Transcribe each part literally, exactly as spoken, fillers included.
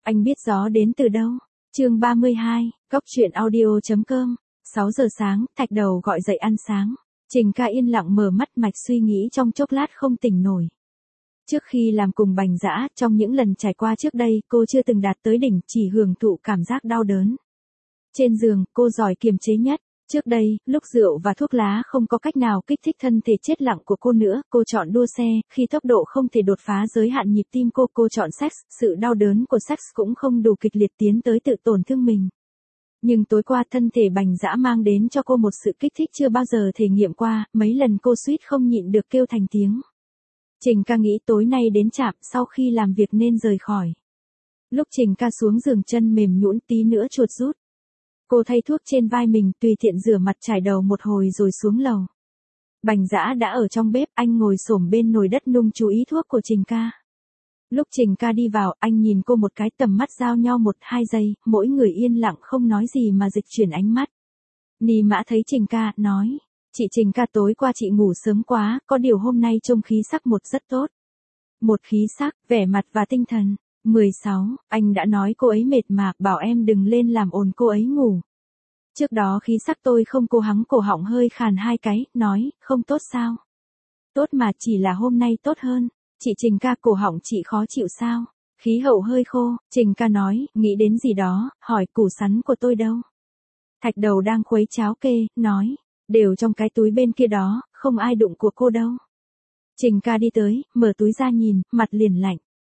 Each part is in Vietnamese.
Anh biết gió đến từ đâu? Chương ba mươi hai, Cóc truyện audio.com. sáu giờ sáng, Thạch Đầu gọi dậy ăn sáng. Trình Ca yên lặng mở mắt mạch suy nghĩ trong chốc lát không tỉnh nổi. Trước khi làm cùng Bành Dã, trong những lần trải qua trước đây, cô chưa từng đạt tới đỉnh, chỉ hưởng thụ cảm giác đau đớn. Trên giường, cô giỏi kiềm chế nhất. Trước đây, lúc rượu và thuốc lá không có cách nào kích thích thân thể chết lặng của cô nữa, cô chọn đua xe, khi tốc độ không thể đột phá giới hạn nhịp tim cô, cô chọn sex, sự đau đớn của sex cũng không đủ kịch liệt tiến tới tự tổn thương mình. Nhưng tối qua thân thể Bành Dã mang đến cho cô một sự kích thích chưa bao giờ thể nghiệm qua, mấy lần cô suýt không nhịn được kêu thành tiếng. Trình Ca nghĩ tối nay đến trạm sau khi làm việc nên rời khỏi. Lúc Trình Ca xuống giường chân mềm nhũn tí nữa chuột rút. Cô thay thuốc trên vai mình, tùy tiện rửa mặt chải đầu một hồi rồi xuống lầu. Bành Dã đã ở trong bếp, anh ngồi xổm bên nồi đất nung chú ý thuốc của Trình Ca. Lúc Trình Ca đi vào, anh nhìn cô một cái, tầm mắt giao nhau một hai giây, mỗi người yên lặng không nói gì mà dịch chuyển ánh mắt. Ni Mã thấy Trình Ca, nói, chị Trình Ca tối qua chị ngủ sớm quá, có điều hôm nay trông khí sắc một rất tốt. Một khí sắc, vẻ mặt và tinh thần. mười sáu, anh đã nói cô ấy mệt mà, bảo em đừng lên làm ồn cô ấy ngủ. Trước đó khí sắc tôi không, cố hắng cổ họng hơi khàn hai cái, nói, không tốt sao? Tốt mà, chỉ là hôm nay tốt hơn. Chị Trình Ca, cổ họng chị khó chịu sao? Khí hậu hơi khô. Trình Ca nói, nghĩ đến gì đó, hỏi củ sắn của tôi đâu? Thạch Đầu đang khuấy cháo kê, nói, đều trong cái túi bên kia đó, không ai đụng của cô đâu. Trình Ca đi tới, mở túi ra nhìn, mặt liền lạnh.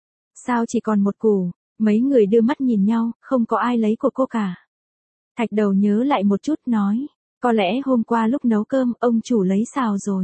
Sao chỉ còn một củ? Mấy người đưa mắt nhìn nhau, không có ai lấy của cô cả. Thạch Đầu nhớ lại một chút, nói, có lẽ hôm qua lúc nấu cơm, ông chủ lấy xào rồi.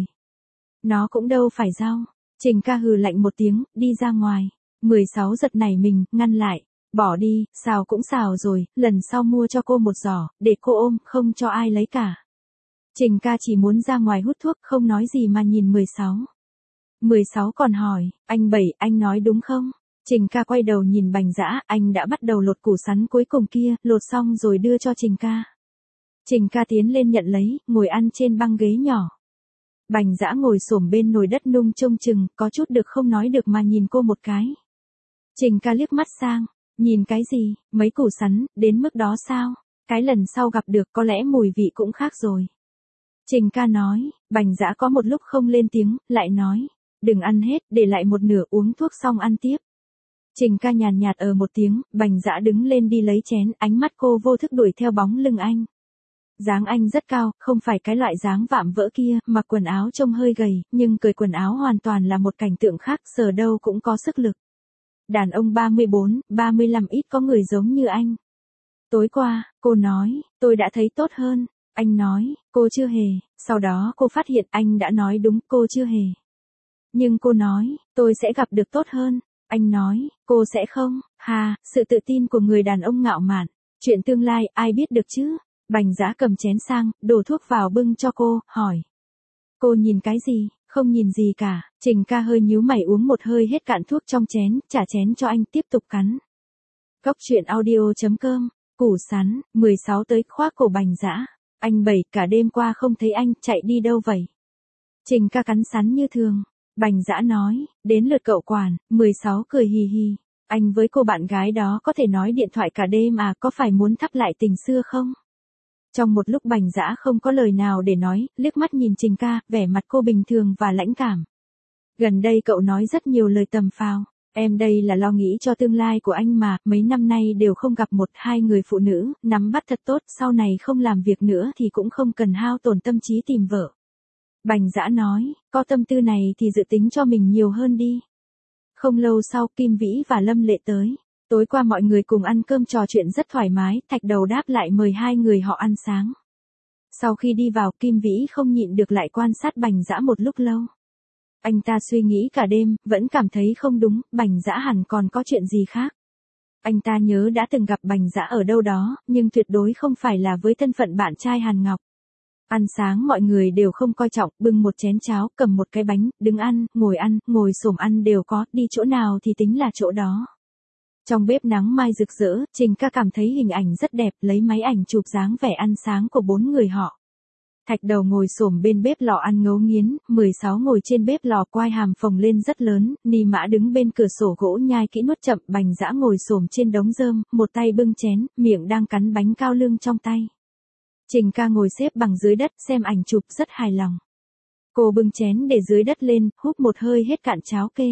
Nó cũng đâu phải rau. Trình Ca hừ lạnh một tiếng, đi ra ngoài. mười sáu giật nảy mình, ngăn lại. Bỏ đi, xào cũng xào rồi, lần sau mua cho cô một giỏ, để cô ôm, không cho ai lấy cả. Trình Ca chỉ muốn ra ngoài hút thuốc, không nói gì mà nhìn mười sáu. mười sáu còn hỏi, anh Bảy, anh nói đúng không? Trình Ca quay đầu nhìn Bành Dã, anh đã bắt đầu lột củ sắn cuối cùng kia, lột xong rồi đưa cho Trình Ca. Trình Ca tiến lên nhận lấy, ngồi ăn trên băng ghế nhỏ. Bành Dã ngồi xổm bên nồi đất nung trông chừng, có chút được không nói được mà nhìn cô một cái. Trình Ca liếc mắt sang, nhìn cái gì, mấy củ sắn, đến mức đó sao? Cái lần sau gặp được có lẽ mùi vị cũng khác rồi. Trình Ca nói, Bành Dã có một lúc không lên tiếng, lại nói, đừng ăn hết, để lại một nửa uống thuốc xong ăn tiếp. Trình Ca nhàn nhạt ở một tiếng, Bành Dã đứng lên đi lấy chén, ánh mắt cô vô thức đuổi theo bóng lưng anh. Dáng anh rất cao, không phải cái loại dáng vạm vỡ kia, mặc quần áo trông hơi gầy, nhưng cởi quần áo hoàn toàn là một cảnh tượng khác, sờ đâu cũng có sức lực. Đàn ông ba mươi bốn, ba mươi lăm ít có người giống như anh. Tối qua, cô nói, tôi đã thấy tốt hơn. Anh nói, cô chưa hề. Sau đó cô phát hiện anh đã nói đúng, cô chưa hề. Nhưng cô nói, tôi sẽ gặp được tốt hơn. Anh nói, cô sẽ không. Hà, sự tự tin của người đàn ông ngạo mạn. Chuyện tương lai, ai biết được chứ? Bành Dã cầm chén sang, đổ thuốc vào bưng cho cô, hỏi. Cô nhìn cái gì? Không nhìn gì cả. Trình Ca hơi nhíu mày uống một hơi hết cạn thuốc trong chén, trả chén cho anh tiếp tục cắn. Cóc truyện audio.com. Củ sắn, mười sáu tới khoác cổ Bành Dã. Anh Bảy, cả đêm qua không thấy anh, chạy đi đâu vậy? Trình Ca cắn sắn như thường. Bành Dã nói, đến lượt cậu quản. mười sáu cười hì hì. Anh với cô bạn gái đó có thể nói điện thoại cả đêm à, có phải muốn thắp lại tình xưa không? Trong một lúc Bành Dã không có lời nào để nói, liếc mắt nhìn Trình Ca, vẻ mặt cô bình thường và lãnh cảm. Gần đây cậu nói rất nhiều lời tầm phào. Em đây là lo nghĩ cho tương lai của anh mà, mấy năm nay đều không gặp một hai người phụ nữ, nắm bắt thật tốt, sau này không làm việc nữa thì cũng không cần hao tổn tâm trí tìm vợ. Bành Dã nói, có tâm tư này thì dự tính cho mình nhiều hơn đi. Không lâu sau, Kim Vĩ và Lâm Lệ tới. Tối qua mọi người cùng ăn cơm trò chuyện rất thoải mái, Thạch Đầu đáp lại mời hai người họ ăn sáng. Sau khi đi vào, Kim Vĩ không nhịn được lại quan sát Bành Dã một lúc lâu. Anh ta suy nghĩ cả đêm, vẫn cảm thấy không đúng, Bành Dã hẳn còn có chuyện gì khác. Anh ta nhớ đã từng gặp Bành Dã ở đâu đó, nhưng tuyệt đối không phải là với thân phận bạn trai Hàn Ngọc. Ăn sáng mọi người đều không coi trọng, bưng một chén cháo, cầm một cái bánh, đứng ăn, ngồi ăn, ngồi xổm ăn đều có, đi chỗ nào thì tính là chỗ đó. Trong bếp nắng mai rực rỡ, Trình Ca cảm thấy hình ảnh rất đẹp, lấy máy ảnh chụp dáng vẻ ăn sáng của bốn người họ. Thạch Đầu ngồi xổm bên bếp lò ăn ngấu nghiến, mười sáu ngồi trên bếp lò quai hàm phồng lên rất lớn, Ni Mã đứng bên cửa sổ gỗ nhai kỹ nuốt chậm, Bành Dã ngồi xổm trên đống rơm, một tay bưng chén, miệng đang cắn bánh cao lương trong tay. Trình Ca ngồi xếp bằng dưới đất, xem ảnh chụp rất hài lòng. Cô bưng chén để dưới đất lên, húp một hơi hết cạn cháo kê.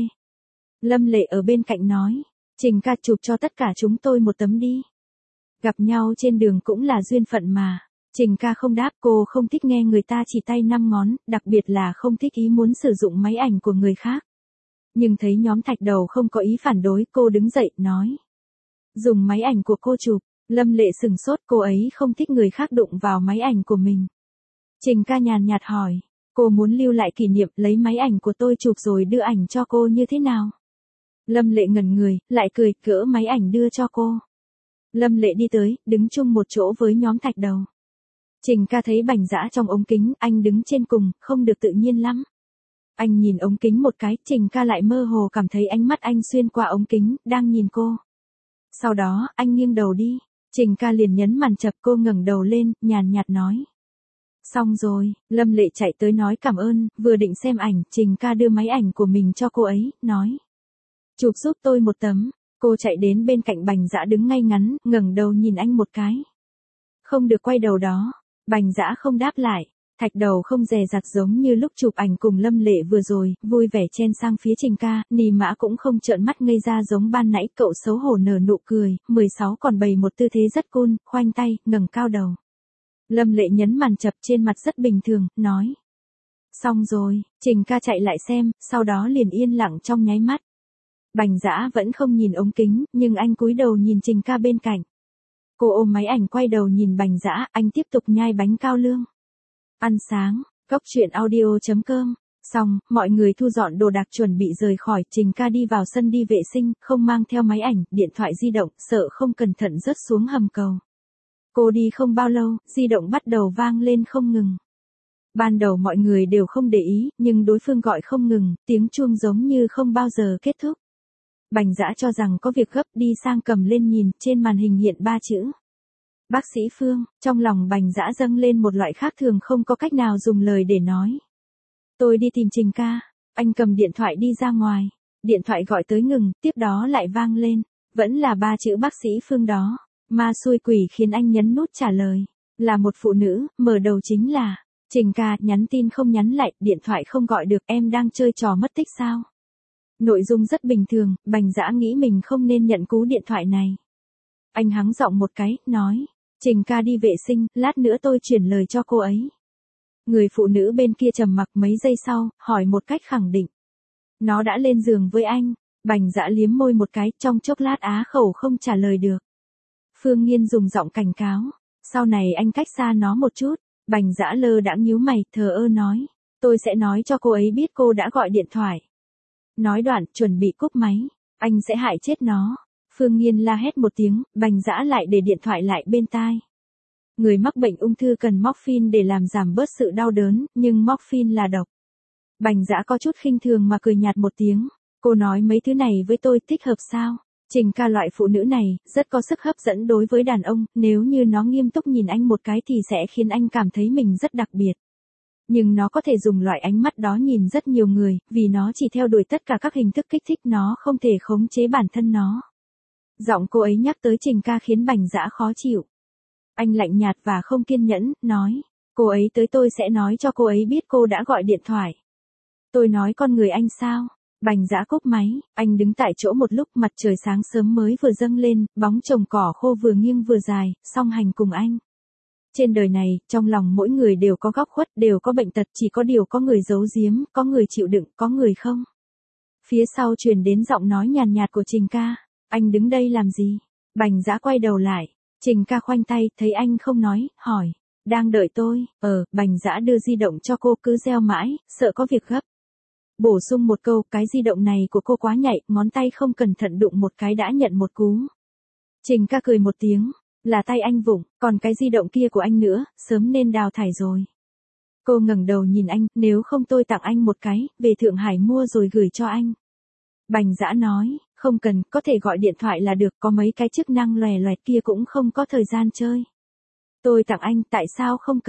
Lâm Lệ ở bên cạnh nói, Trình Ca chụp cho tất cả chúng tôi một tấm đi. Gặp nhau trên đường cũng là duyên phận mà. Trình Ca không đáp, cô không thích nghe người ta chỉ tay năm ngón, đặc biệt là không thích ý muốn sử dụng máy ảnh của người khác. Nhưng thấy nhóm Thạch Đầu không có ý phản đối, cô đứng dậy, nói. Dùng máy ảnh của cô chụp. Lâm Lệ sừng sốt, cô ấy không thích người khác đụng vào máy ảnh của mình. Trình Ca nhàn nhạt hỏi, cô muốn lưu lại kỷ niệm, lấy máy ảnh của tôi chụp rồi đưa ảnh cho cô như thế nào? Lâm Lệ ngẩn người, lại cười, gỡ máy ảnh đưa cho cô. Lâm Lệ đi tới, đứng chung một chỗ với nhóm Thạch Đầu. Trình Ca thấy Bành Dã trong ống kính, anh đứng trên cùng, không được tự nhiên lắm. Anh nhìn ống kính một cái, Trình Ca lại mơ hồ cảm thấy ánh mắt anh xuyên qua ống kính, đang nhìn cô. Sau đó, anh nghiêng đầu đi. Trình Ca liền nhấn màn chập, cô ngẩng đầu lên, nhàn nhạt nói. Xong rồi, Lâm Lệ chạy tới nói cảm ơn, vừa định xem ảnh, Trình Ca đưa máy ảnh của mình cho cô ấy, nói. Chụp giúp tôi một tấm. Cô chạy đến bên cạnh Bành Dã đứng ngay ngắn, ngẩng đầu nhìn anh một cái. Không được quay đầu đó. Bành Dã không đáp lại. Thạch Đầu không dè dặt giống như lúc chụp ảnh cùng Lâm Lệ vừa rồi, vui vẻ chen sang phía Trình Ca, Ni Mã cũng không trợn mắt ngây ra giống ban nãy, cậu xấu hổ nở nụ cười, mười sáu còn bày một tư thế rất cool, khoanh tay, ngẩng cao đầu. Lâm Lệ nhấn màn chập, trên mặt rất bình thường, nói. Xong rồi, Trình Ca chạy lại xem, sau đó liền yên lặng trong nháy mắt. Bành Dã vẫn không nhìn ống kính, nhưng anh cúi đầu nhìn Trình Ca bên cạnh. Cô ôm máy ảnh quay đầu nhìn Bành Dã, anh tiếp tục nhai bánh cao lương. Ăn sáng, cốc truyện audio chấm com. Xong, mọi người thu dọn đồ đạc chuẩn bị rời khỏi, Trình Ca đi vào sân đi vệ sinh, không mang theo máy ảnh, điện thoại di động, sợ không cẩn thận rớt xuống hầm cầu. Cô đi không bao lâu, di động bắt đầu vang lên không ngừng. Ban đầu mọi người đều không để ý, nhưng đối phương gọi không ngừng, tiếng chuông giống như không bao giờ kết thúc. Bành Dã cho rằng có việc gấp, đi sang cầm lên nhìn, trên màn hình hiện ba chữ. Bác sĩ Phương, trong lòng Bành Dã dâng lên một loại khác thường không có cách nào dùng lời để nói. Tôi đi tìm Trình Ca. Anh cầm điện thoại đi ra ngoài. Điện thoại gọi tới ngừng, tiếp đó lại vang lên. Vẫn là ba chữ bác sĩ Phương đó. Ma xui quỷ khiến anh nhấn nút trả lời. Là một phụ nữ, mở đầu chính là Trình Ca, nhắn tin không nhắn lại, điện thoại không gọi được, em đang chơi trò mất tích sao? Nội dung rất bình thường, Bành Dã nghĩ mình không nên nhận cú điện thoại này. Anh hắng giọng một cái, nói. Trình Ca đi vệ sinh, lát nữa tôi chuyển lời cho cô ấy. Người phụ nữ bên kia trầm mặc mấy giây sau, hỏi một cách khẳng định. Nó đã lên giường với anh. Bành Dã liếm môi một cái, trong chốc lát á khẩu không trả lời được. Phương Nghiên dùng giọng cảnh cáo. Sau này anh cách xa nó một chút. Bành Dã lơ đãng nhíu mày, thờ ơ nói. Tôi sẽ nói cho cô ấy biết cô đã gọi điện thoại. Nói đoạn, chuẩn bị cúp máy. Anh sẽ hại chết nó. Phương Nghiên la hét một tiếng, Bành Dã lại để điện thoại lại bên tai. Người mắc bệnh ung thư cần morphine để làm giảm bớt sự đau đớn, nhưng morphine là độc. Bành Dã có chút khinh thường mà cười nhạt một tiếng. Cô nói mấy thứ này với tôi thích hợp sao? Trình Ca loại phụ nữ này, rất có sức hấp dẫn đối với đàn ông, nếu như nó nghiêm túc nhìn anh một cái thì sẽ khiến anh cảm thấy mình rất đặc biệt. Nhưng nó có thể dùng loại ánh mắt đó nhìn rất nhiều người, vì nó chỉ theo đuổi tất cả các hình thức kích thích, nó không thể khống chế bản thân nó. Giọng cô ấy nhắc tới Trình Ca khiến Bành Dã khó chịu. Anh lạnh nhạt và không kiên nhẫn, nói. Cô ấy tới tôi sẽ nói cho cô ấy biết cô đã gọi điện thoại. Tôi nói con người anh sao? Bành Dã cúp máy, anh đứng tại chỗ một lúc, mặt trời sáng sớm mới vừa dâng lên, bóng chồng cỏ khô vừa nghiêng vừa dài, song hành cùng anh. Trên đời này, trong lòng mỗi người đều có góc khuất, đều có bệnh tật, chỉ có điều có người giấu giếm, có người chịu đựng, có người không. Phía sau truyền đến giọng nói nhàn nhạt của Trình Ca. Anh đứng đây làm gì? Bành Dã quay đầu lại. Trình Ca khoanh tay, thấy anh không nói, hỏi. Đang đợi tôi. Ờ, Bành Dã đưa di động cho cô, cứ reo mãi, sợ có việc gấp. Bổ sung một câu, cái di động này của cô quá nhạy, ngón tay không cẩn thận đụng một cái đã nhận một cú. Trình Ca cười một tiếng. Là tay anh vụng, còn cái di động kia của anh nữa, sớm nên đào thải rồi. Cô ngẩng đầu nhìn anh, nếu không tôi tặng anh một cái, về Thượng Hải mua rồi gửi cho anh. Bành Dã nói, không cần, có thể gọi điện thoại là được, có mấy cái chức năng lòe loẹt kia cũng không có thời gian chơi. Tôi tặng anh, tại sao không cần?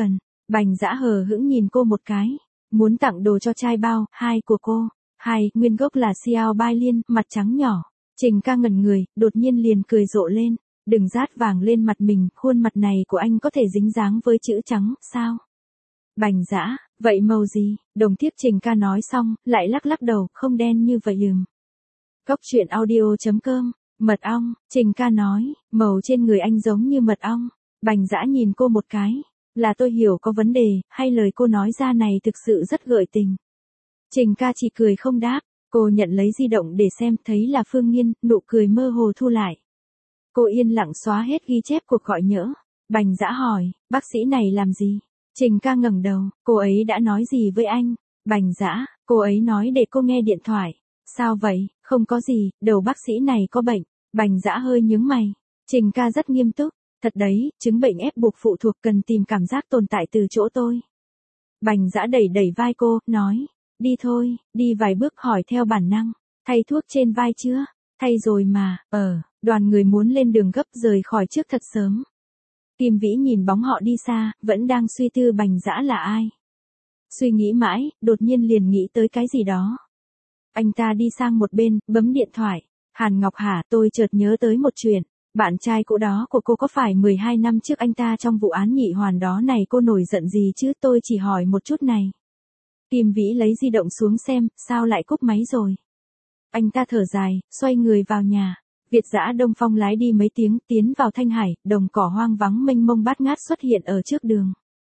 Bành Dã hờ hững nhìn cô một cái. Muốn tặng đồ cho trai bao, hai của cô. Hai, nguyên gốc là Xiao Bai Liên, mặt trắng nhỏ. Trình ca ngẩn người, đột nhiên liền cười rộ lên. Đừng rát vàng lên mặt mình, khuôn mặt này của anh có thể dính dáng với chữ trắng, sao? Bành Dã, vậy màu gì? Đồng tiếc Trình ca nói xong, lại lắc lắc đầu, không đen như vậy ừm. Cốc truyện audio.com, mật ong, Trình ca nói, màu trên người anh giống như mật ong. Bành Dã nhìn cô một cái, là tôi hiểu có vấn đề, hay lời cô nói ra này thực sự rất gợi tình. Trình ca chỉ cười không đáp, cô nhận lấy di động để xem, thấy là Phương Nghiên, nụ cười mơ hồ thu lại. Cô yên lặng xóa hết ghi chép cuộc gọi nhỡ. Bành Dã hỏi, bác sĩ này làm gì? Trình ca ngẩng đầu, cô ấy đã nói gì với anh? Bành Dã, cô ấy nói để cô nghe điện thoại. Sao vậy? Không có gì, đầu bác sĩ này có bệnh. Bành Dã hơi nhướng mày. Trình ca rất nghiêm túc. Thật đấy, chứng bệnh ép buộc phụ thuộc cần tìm cảm giác tồn tại từ chỗ tôi. Bành Dã đẩy đẩy vai cô, nói. Đi thôi, đi vài bước hỏi theo bản năng. Thay thuốc trên vai chưa? Thay rồi mà, ờ, đoàn người muốn lên đường gấp rời khỏi trước thật sớm. Kim Vĩ nhìn bóng họ đi xa, vẫn đang suy tư Bành Dã là ai. Suy nghĩ mãi, đột nhiên liền nghĩ tới cái gì đó. Anh ta đi sang một bên, bấm điện thoại. Hàn Ngọc hả, tôi chợt nhớ tới một chuyện. Bạn trai cũ đó của cô có phải mười hai năm trước anh ta trong vụ án nhị hoàn đó này, cô nổi giận gì chứ, tôi chỉ hỏi một chút này. Kim Vĩ lấy di động xuống xem, sao lại cúp máy rồi. Anh ta thở dài, xoay người vào nhà. Việt Dã Đông Phong lái đi mấy tiếng, tiến vào Thanh Hải, đồng cỏ hoang vắng mênh mông bát ngát xuất hiện ở trước đường.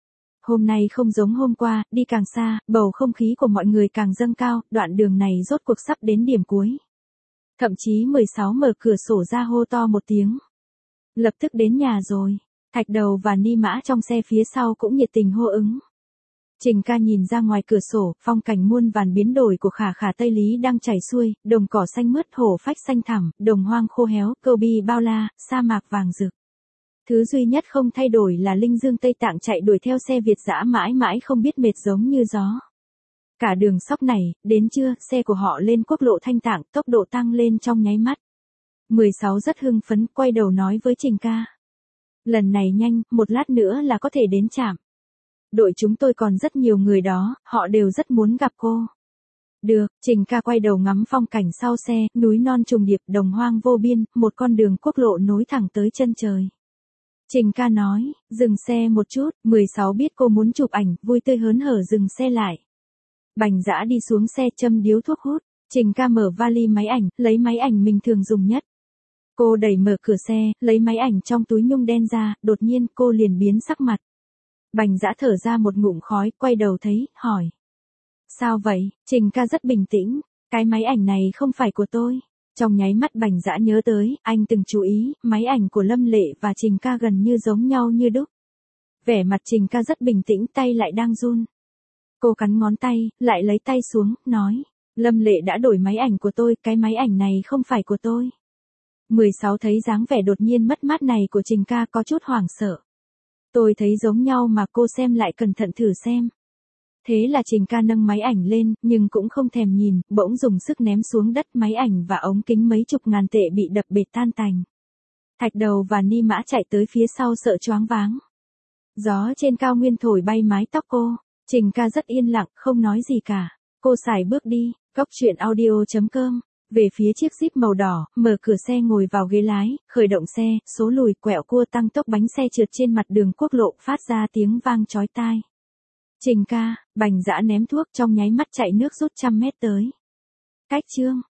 Hôm nay không giống hôm qua, đi càng xa, bầu không khí của mọi người càng dâng cao, đoạn đường này rốt cuộc sắp đến điểm cuối. Thậm chí mười sáu mở cửa sổ ra hô to một tiếng. Lập tức đến nhà rồi. Thạch Đầu và Ni Mã trong xe phía sau cũng nhiệt tình hô ứng. Trình ca nhìn ra ngoài cửa sổ, phong cảnh muôn vàn biến đổi của khả khả Tây Lý đang chảy xuôi, đồng cỏ xanh mướt, hổ phách xanh thẳm, đồng hoang khô héo, Câu Bi bao la, sa mạc vàng rực. Thứ duy nhất không thay đổi là Linh Dương Tây Tạng chạy đuổi theo xe Việt Dã mãi mãi không biết mệt giống như gió. Cả đường sóc này, đến trưa, xe của họ lên quốc lộ Thanh Tạng, tốc độ tăng lên trong nháy mắt. mười sáu rất hưng phấn, quay đầu nói với Trình ca. Lần này nhanh, một lát nữa là có thể đến trạm. Đội chúng tôi còn rất nhiều người đó, họ đều rất muốn gặp cô. Được, Trình ca quay đầu ngắm phong cảnh sau xe, núi non trùng điệp, đồng hoang vô biên, một con đường quốc lộ nối thẳng tới chân trời. Trình ca nói, dừng xe một chút, mười sáu biết cô muốn chụp ảnh, vui tươi hớn hở dừng xe lại. Bành Dã đi xuống xe châm điếu thuốc hút, Trình ca mở vali máy ảnh, lấy máy ảnh mình thường dùng nhất. Cô đẩy mở cửa xe, lấy máy ảnh trong túi nhung đen ra, đột nhiên cô liền biến sắc mặt. Bành Dã thở ra một ngụm khói, quay đầu thấy, hỏi. Sao vậy? Trình ca rất bình tĩnh, cái máy ảnh này không phải của tôi. Trong nháy mắt Bành Dã nhớ tới, anh từng chú ý, máy ảnh của Lâm Lệ và Trình ca gần như giống nhau như đúc. Vẻ mặt Trình ca rất bình tĩnh, tay lại đang run. Cô cắn ngón tay, lại lấy tay xuống, nói. Lâm Lệ đã đổi máy ảnh của tôi, cái máy ảnh này không phải của tôi. mười sáu thấy dáng vẻ đột nhiên mất mát này của Trình ca có chút hoảng sợ. Tôi thấy giống nhau mà, cô xem lại cẩn thận thử xem. Thế là Trình ca nâng máy ảnh lên, nhưng cũng không thèm nhìn, bỗng dùng sức ném xuống đất, máy ảnh và ống kính mấy chục ngàn tệ bị đập bệt tan tành. Thạch Đầu và Ni Mã chạy tới phía sau sợ choáng váng. Gió trên cao nguyên thổi bay mái tóc cô. Trình ca rất yên lặng, không nói gì cả. Cô sải bước đi, cốc truyện audio.com. Về phía chiếc Jeep màu đỏ, mở cửa xe ngồi vào ghế lái, khởi động xe, số lùi quẹo cua tăng tốc, bánh xe trượt trên mặt đường quốc lộ, phát ra tiếng vang chói tai. Trình ca, Bành Dã ném thuốc, trong nháy mắt chạy nước rút trăm mét tới. Cách chương.